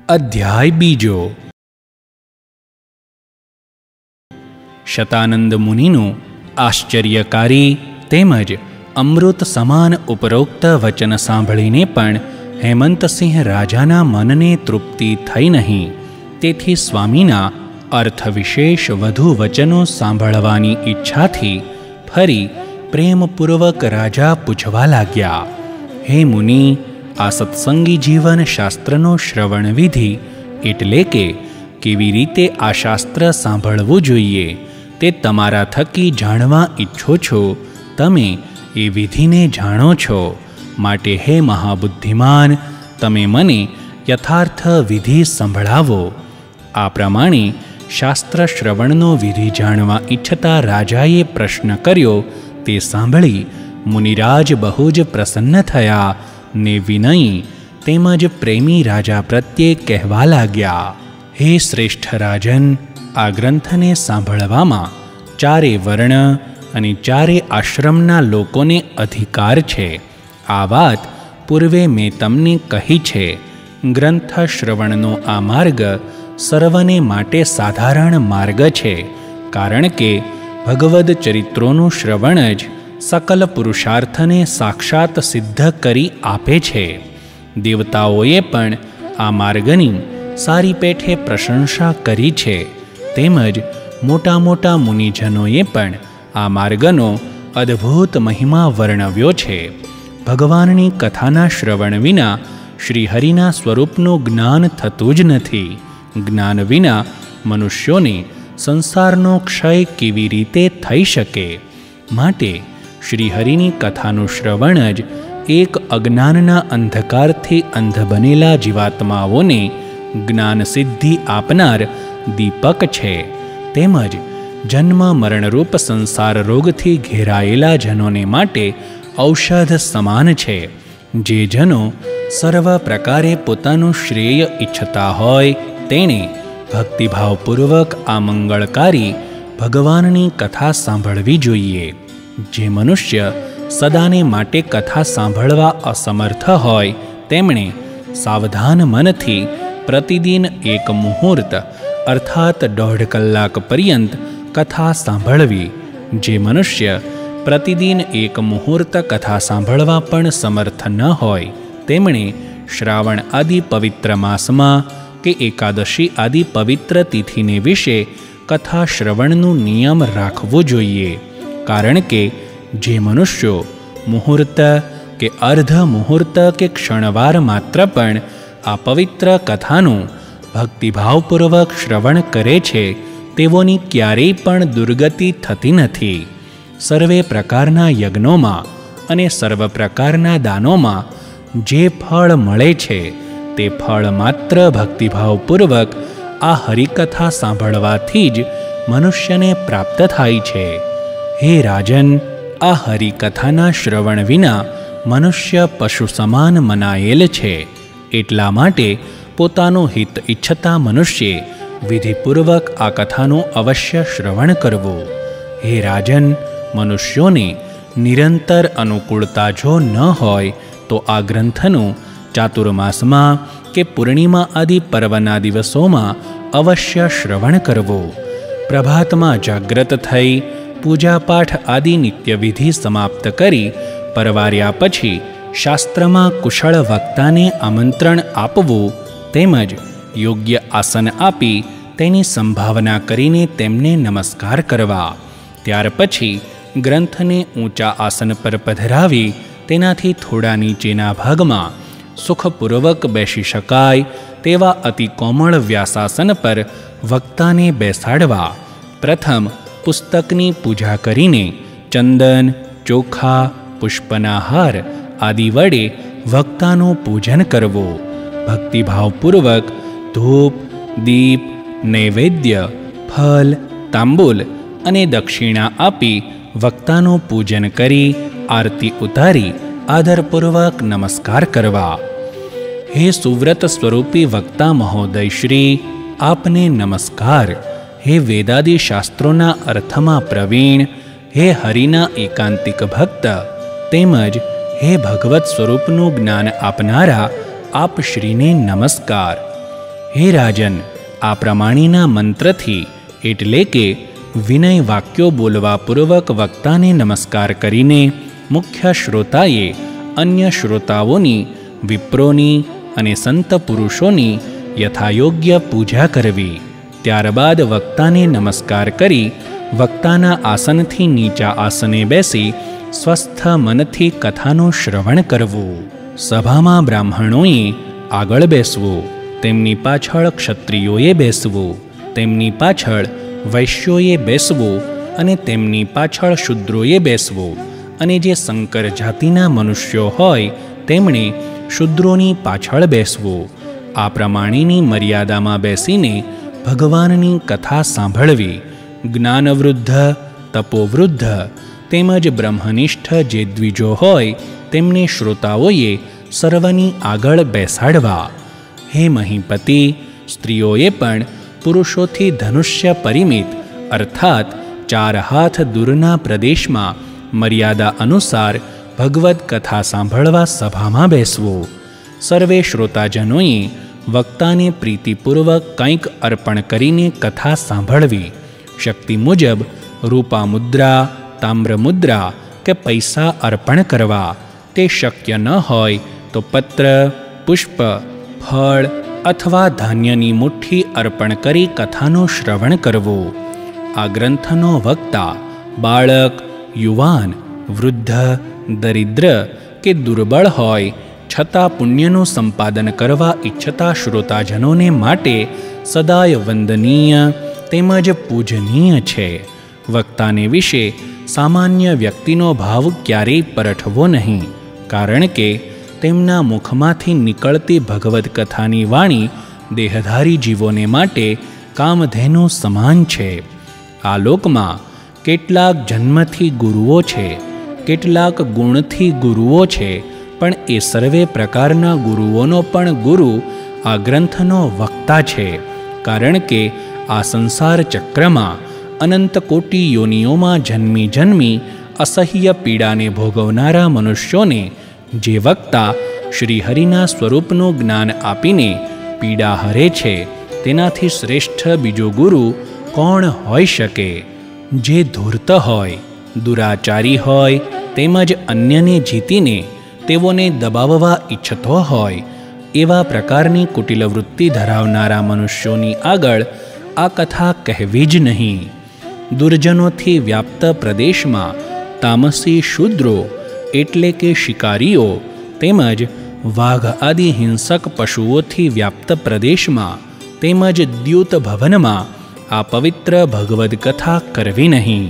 અધ્યાય બીજો. શતાનંદ મુનિનું આશ્ચર્યકારી તેમજ અમૃત સમાન ઉપરોક્ત વચન સાંભળીને પણ હેમંતસિંહ રાજાના મનને તૃપ્તિ થઈ નહીં. તેથી સ્વામીના અર્થ વિશેષ વધુ વચનો સાંભળવાની ઈચ્છાથી ફરી પ્રેમપૂર્વક રાજા પૂછવા લાગ્યા, હે મુનિ, આ સત્સંગી જીવન શાસ્ત્રનો શ્રવણ વિધિ એટલે કે કેવી રીતે આ શાસ્ત્ર સાંભળવું જોઈએ તે તમારા થકી જાણવા ઈચ્છો છો. તમે એ વિધિને જાણો છો, માટે હે મહાબુદ્ધિમાન, તમે મને યથાર્થ વિધિ સંભળાવો. આ પ્રમાણે શાસ્ત્ર શ્રવણનો વિધિ જાણવા ઈચ્છતા રાજાએ પ્રશ્ન કર્યો. તે સાંભળી મુનિરાજ બહુ જ પ્રસન્ન થયા ને વિનયી તેમજ પ્રેમી રાજા પ્રત્યે કહેવા લાગ્યા, હે શ્રેષ્ઠ રાજન, આ ગ્રંથને સાંભળવામાં ચારે વર્ણ અને ચારે આશ્રમના લોકોને અધિકાર છે. આ વાત પૂર્વે મેં તમને કહી છે. ગ્રંથ શ્રવણનો આ માર્ગ સર્વને માટે સાધારણ માર્ગ છે, કારણ કે ભગવદ્ ચરિત્રોનું શ્રવણ જ સકલ પુરુષાર્થને સાક્ષાત સિદ્ધ કરી આપે છે. દેવતાઓએ પણ આ માર્ગની સારી પેઠે પ્રશંસા કરી છે, તેમજ મોટા મોટા મુનિજનોએ પણ આ માર્ગનો અદ્ભુત મહિમા વર્ણવ્યો છે. ભગવાનની કથાના શ્રવણ વિના શ્રીહરિના સ્વરૂપનું જ્ઞાન થતું જ નથી. જ્ઞાન વિના મનુષ્યોને સંસારનો ક્ષય કેવી રીતે થઈ શકે? માટે શ્રીહરિની કથાનું શ્રવણ જ એક અજ્ઞાનના અંધકારથી અંધ બનેલા જીવાત્માઓને જ્ઞાન સિદ્ધિ આપનાર દીપક છે. તેમજ જન્મ મરણરૂપ સંસાર રોગથી ઘેરાયેલા જનોને માટે ઔષધ સમાન છે. જે જનો સર્વ પ્રકારે પોતાનું શ્રેય ઈચ્છતા હોય તેણે ભક્તિભાવપૂર્વક આ મંગળકારી ભગવાનની કથા સાંભળવી જોઈએ. જે મનુષ્ય સદાને માટે કથા સાંભળવા અસમર્થ હોય તેમણે સાવધાન મનથી પ્રતિદિન એક મુહૂર્ત અર્થાત 1.5 કલાક પર્યંત કથા સાંભળવી. જે મનુષ્ય પ્રતિદિન એક મુહૂર્ત કથા સાંભળવા પણ સમર્થ ન હોય તેમણે શ્રાવણ આદિ પવિત્ર માસમાં કે એકાદશી આદિ પવિત્ર તિથિને વિશે કથા શ્રવણનું નિયમ રાખવો જોઈએ. કારણ કે જે મનુષ્યો મુહૂર્ત કે અર્ધ મુહૂર્ત કે ક્ષણવાર માત્ર પણ આ પવિત્ર કથાનું ભક્તિભાવપૂર્વક શ્રવણ કરે છે તેઓની ક્યારેય પણ દુર્ગતિ થતી નથી. સર્વે પ્રકારના યજ્ઞોમાં અને સર્વ પ્રકારના દાનોમાં જે ફળ મળે છે તે ફળ માત્ર ભક્તિભાવપૂર્વક આ હરિકથા સાંભળવાથી જ મનુષ્યને પ્રાપ્ત થાય છે. હે રાજન, આ હરિકથાના શ્રવણ વિના મનુષ્ય પશુ સમાન મનાયેલ છે. એટલા માટે પોતાનું હિત ઈચ્છતા મનુષ્યે વિધિપૂર્વક આ કથાનું અવશ્ય શ્રવણ કરવું. હે રાજન, મનુષ્યોને નિરંતર અનુકૂળતા જો ન હોય તો આ ગ્રંથનું ચાતુર્માસમાં કે પૂર્ણિમા આદિ પર્વના દિવસોમાં અવશ્ય શ્રવણ કરવું. પ્રભાતમાં જાગ્રત થઈ પૂજાપાઠ આદિ નિત્યવિધિ સમાપ્ત કરી પરવાર્યા પછી શાસ્ત્રમાં કુશળ વક્તાને આમંત્રણ આપવું તેમજ યોગ્ય આસન આપી તેની સંભાવના કરીને તેમને નમસ્કાર કરવા. ત્યાર પછી ગ્રંથને ઊંચા આસન પર પધરાવી તેનાથી થોડા નીચેના ભાગમાં સુખપૂર્વક બેસી શકાય તેવા અતિ કોમળ વ્યાસાસન પર વક્તાને બેસાડવા. પ્રથમ પુસ્તકની પૂજા કરીને ચંદન, ચોખા, પુષ્પના હાર આદિ વડે વક્તાનું પૂજન કરવું. ભક્તિભાવપૂર્વક ધૂપ, દીપ, નૈવેદ્ય, ફલ, તાંબૂલ અને દક્ષિણા આપી વક્તાનું પૂજન કરી આરતી ઉતારી આદરપૂર્વક નમસ્કાર કરવા. હે સુવ્રત સ્વરૂપી વક્તા મહોદય શ્રી, આપને નમસ્કાર. હે વેદાદિ શાસ્ત્રોના અર્થમાં પ્રવીણ, હે હરિના એકાંતિક ભક્ત તેમજ હે ભગવત સ્વરૂપનું જ્ઞાન આપનારા આપ શ્રીને નમસ્કાર. હે રાજન, આ પ્રમાણેના મંત્રથી એટલે કે વિનય વાક્યો બોલવા પૂર્વક વક્તાને નમસ્કાર કરીને મુખ્ય શ્રોતાએ અન્ય શ્રોતાઓની, વિપ્રોની અને સંત પુરુષોની યથાયોગ્ય પૂજા કરવી. ત્યારબાદ વક્તાને નમસ્કાર કરી વક્તાના આસનથી નીચા આસને બેસી સ્વસ્થ મનથી કથાનું શ્રવણ કરવું. સભામાં બ્રાહ્મણોએ આગળ બેસવું, તેમની પાછળ ક્ષત્રિયોએ બેસવું, તેમની પાછળ વૈશ્યોએ બેસવું અને તેમની પાછળ શૂદ્રોએ બેસવું, અને જે સંકર જાતિના મનુષ્યો હોય તેમણે શૂદ્રોની પાછળ બેસવું. આ પ્રમાણેની મર્યાદામાં બેસીને ભગવાનની કથા સાંભળવી. જ્ઞાનવૃદ્ધ, તપોવૃદ્ધ તેમજ બ્રહ્મનિષ્ઠ જે દ્વિજો હોય તેમને શ્રોતાઓએ સર્વની આગળ બેસાડવા. હે મહીપતિ, સ્ત્રીઓએ પણ પુરુષોથી ધનુષ્ય પરિમિત અર્થાત 4 હાથ દૂરના પ્રદેશમાં મર્યાદા અનુસાર ભગવદ્ કથા સાંભળવા સભામાં બેસવું. સર્વે શ્રોતાજનોએ વક્તાને પ્રીતિપૂર્વક કંઈક અર્પણ કરીને કથા સાંભળવી. શક્તિ મુજબ રૂપા મુદ્રા, તામ્ર મુદ્રા કે પૈસા અર્પણ કરવા. તે શક્ય ન હોય તો પત્ર, પુષ્પ, ફળ અથવા ધાન્યની મુઠ્ઠી અર્પણ કરી કથાનું શ્રવણ કરવું. આ ગ્રંથનો વક્તા બાળક, યુવાન, વૃદ્ધ, દરિદ્ર કે દુર્બળ હોય છતાં પુણ્યનું સંપાદન કરવા ઈચ્છતા શ્રોતાજનોને માટે સદાય વંદનીય તેમજ પૂજનીય છે. વક્તાને વિશે સામાન્ય વ્યક્તિનો ભાવ ક્યારેય પરઠવો નહીં, કારણ કે તેમના મુખમાંથી નીકળતી ભગવદ્ કથાની વાણી દેહધારી જીવોને માટે કામધેનુ સમાન છે. આ લોકમાં કેટલાક જન્મથી ગુરુઓ છે, કેટલાક ગુણથી ગુરુઓ છે, પણ એ સર્વે પ્રકારના ગુરુઓનો પણ ગુરુ આ ગ્રંથનો વક્તા છે. કારણ કે આ સંસાર ચક્રમાં અનંત કોટી યોનિઓમાં જન્મી જન્મી અસહ્ય પીડાને ભોગવનારા મનુષ્યોને જે વક્તા શ્રીહરિના સ્વરૂપનું જ્ઞાન આપીને પીડા હરે છે, તેનાથી શ્રેષ્ઠ બીજો ગુરુ કોણ હોઈ શકે? જે ધૂર્ત હોય, દુરાચારી હોય તેમજ અન્યને જીતીને તેઓને દબાવવા ઈચ્છતો હોય એવા પ્રકારની કુટિલ વૃત્તિ ધરાવનારા મનુષ્યોની આગળ આ કથા કહેવી જ નહીં. દુર્જનોથી વ્યાપ્ત પ્રદેશમાં તામસી શૂદ્રો એટલે કે શિકારીઓ તેમજ વાઘ આદિ હિંસક પશુઓથી વ્યાપ્ત પ્રદેશમાં તેમજ દ્યુત ભવનમાં આ પવિત્ર ભગવદ્ કથા કરવી નહીં.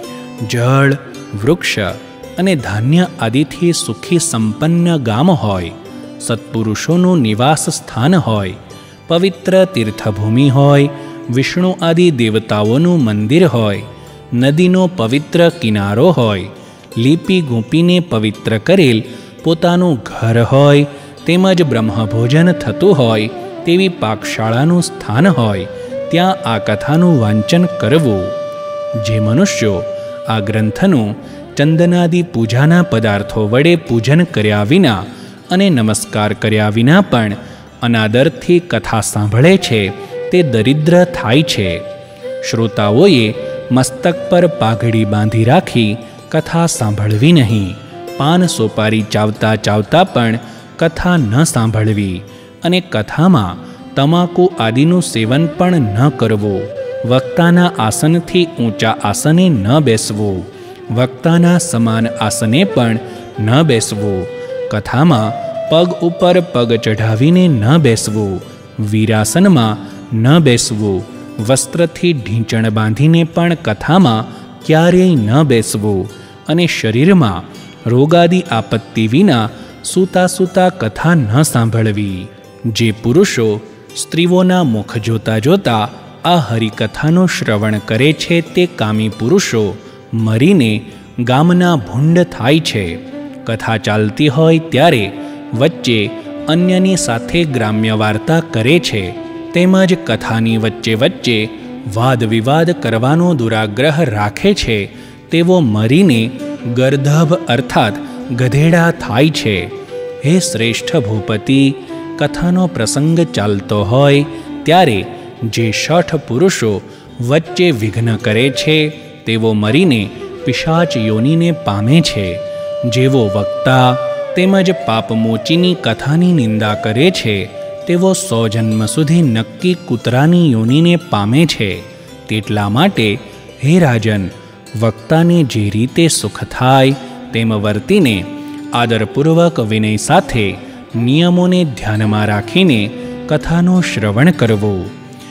જળ, વૃક્ષ અને ધાન્ય આદિથી સુખી સંપન્ન ગામ હોય, સત્પુરુષોનું નિવાસ સ્થાન હોય, પવિત્ર તીર્થભૂમિ હોય, વિષ્ણુ આદિ દેવતાઓનું મંદિર હોય, નદીનો પવિત્ર કિનારો હોય, લીપી ગૂંપીને પવિત્ર કરેલ પોતાનું ઘર હોય, તેમજ બ્રહ્મભોજન થતું હોય તેવી પાકશાળાનું સ્થાન હોય, ત્યાં આ કથાનું વાંચન કરવું. જે મનુષ્યો આ ગ્રંથનું ચંદનાદિ પૂજાના પદાર્થો વડે પૂજન કર્યા વિના અને નમસ્કાર કર્યા વિના પણ અનાદરથી કથા સાંભળે છે તે દરિદ્ર થાય છે. શ્રોતાઓએ મસ્તક પર પાઘડી બાંધી રાખી કથા સાંભળવી નહીં. પાન સોપારી ચાવતા ચાવતા પણ કથા ન સાંભળવી અને કથામાં તમાકુ આદિનું સેવન પણ ન કરવું. વક્તાના આસનથી ઊંચા આસને ન બેસવું. વક્તાના સમાન આસને પણ ન બેસવું. કથામાં પગ ઉપર પગ ચઢાવીને ન બેસવું. વીરાસનમાં ન બેસવું. વસ્ત્રથી ઢીંચણ બાંધીને પણ કથામાં ક્યારેય ન બેસવું. અને શરીરમાં રોગાદી આપત્તિ વિના સૂતા સૂતા કથા ન સાંભળવી. જે પુરુષો સ્ત્રીઓના મુખ જોતા જોતા આ હરિકથાનું શ્રવણ કરે છે તે કામી પુરુષો મરીને ગામના ભૂંડ થાય છે. કથા ચાલતી હોય ત્યારે વચ્ચે અન્યની સાથે ગ્રામ્ય વાર્તા કરે છે, તેમજ કથાની વચ્ચે વચ્ચે વાદ વિવાદ કરવાનો દુરાગ્રહ રાખે છે, તેવો મરીને ગર્ધભ અર્થાત ગધેડા થાય છે. હે શ્રેષ્ઠ ભૂપતિ, કથાનો પ્રસંગ ચાલતો હોય ત્યારે જે 6 પુરુષો વચ્ચે વિઘ્ન કરે છે તેઓ મરીને પિશાચ યોનિને પામે છે. જેવો વક્તા તેમજ પાપમોચીની કથાની નિંદા કરે છે તેઓ 100 જન્મ સુધી નક્કી કૂતરાની યોનિને પામે છે. તેટલા માટે હે રાજન, વક્તાને જે રીતે સુખ થાય તેમ વર્તીને આદરપૂર્વક વિનય સાથે નિયમોને ધ્યાનમાં રાખીને કથાનું શ્રવણ કરવું.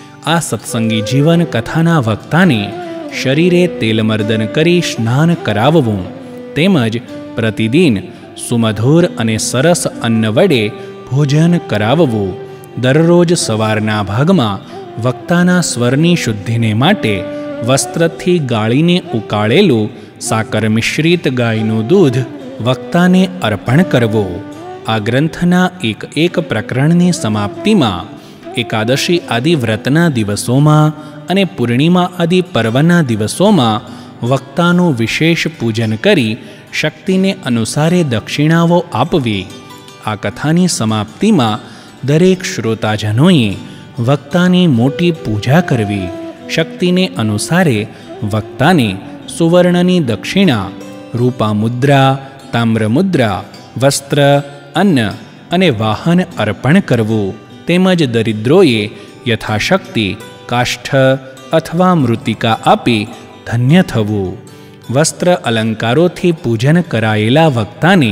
આ સત્સંગી જીવન કથાના વક્તાને શરીરે તેલમર્દન કરી સ્નાન કરાવવું તેમજ પ્રતિદિન સુમધુર અને સરસ અન્ન વડે ભોજન કરાવવું. દરરોજ સવારના ભાગમાં વક્તાના સ્વરની શુદ્ધિને માટે વસ્ત્રથી ગાળીને ઉકાળેલું સાકર મિશ્રિત ગાયનું દૂધ વક્તાને અર્પણ કરવું. આ ગ્રંથના એક પ્રકરણની સમાપ્તિમાં એકાદશી આદિ વ્રતના દિવસોમાં અને પૂર્ણિમા આદિ પર્વના દિવસોમાં વક્તાનું વિશેષ પૂજન કરી શક્તિને અનુસારે દક્ષિણાઓ આપવી. આ કથાની સમાપ્તિમાં દરેક શ્રોતાજનોએ વક્તાની મોટી પૂજા કરવી. શક્તિને અનુસારે વક્તાને સુવર્ણની દક્ષિણા, રૂપા મુદ્રા, તામ્ર મુદ્રા, વસ્ત્ર, અન્ન અને વાહન અર્પણ કરવું. તેમજ દરિદ્રોએ યથાશક્તિ કાષ્ઠ અથવા મૃતિકા આપી ધન્ય થવું. વસ્ત્ર અલંકારોથી પૂજન કરાયેલા વક્તાને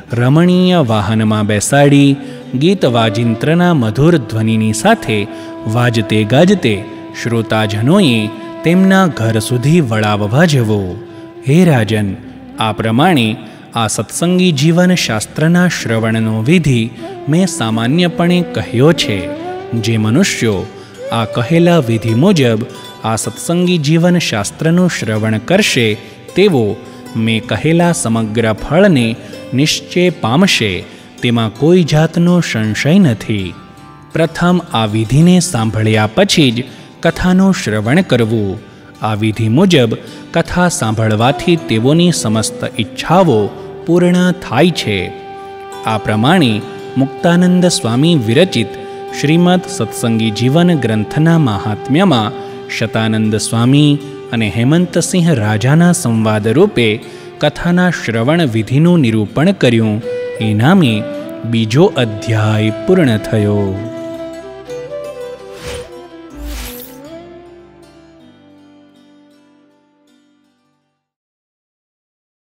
રમણીય વાહનમાં બેસાડી ગીત વાજિંત્રના મધુર ધ્વનિની સાથે વાજતે ગાજતે શ્રોતાજનોએ તેમના ઘર સુધી વળાવવા જવું. હે રાજન, આ પ્રમાણે આ સત્સંગી જીવન શાસ્ત્રના શ્રવણનો વિધિ મેં સામાન્યપણે કહ્યો છે. જે મનુષ્યો આ કહેલા વિધિ મુજબ આ સત્સંગી જીવન શાસ્ત્રનું શ્રવણ કરશે તેઓ મેં કહેલા સમગ્ર ફળને નિશ્ચય પામશે, તેમાં કોઈ જાતનો સંશય નથી. પ્રથમ આ વિધિને સાંભળ્યા પછી જ કથાનું શ્રવણ કરવું. આ વિધિ મુજબ કથા સાંભળવાથી તેઓની સમસ્ત ઈચ્છાઓ પૂર્ણ થાય છે. આ પ્રમાણે મુક્તાનંદ સ્વામી વિરચિત શ્રીમદ સત્સંગી જીવન ગ્રંથના મહાત્મ્યમાં શતાનંદ સ્વામી અને હેમંતસિંહ રાજાના સંવાદ રૂપે કથાના શ્રવણ વિધિનું નિરૂપણ કર્યું. એ નામે બીજો અધ્યાય પૂર્ણ થયો.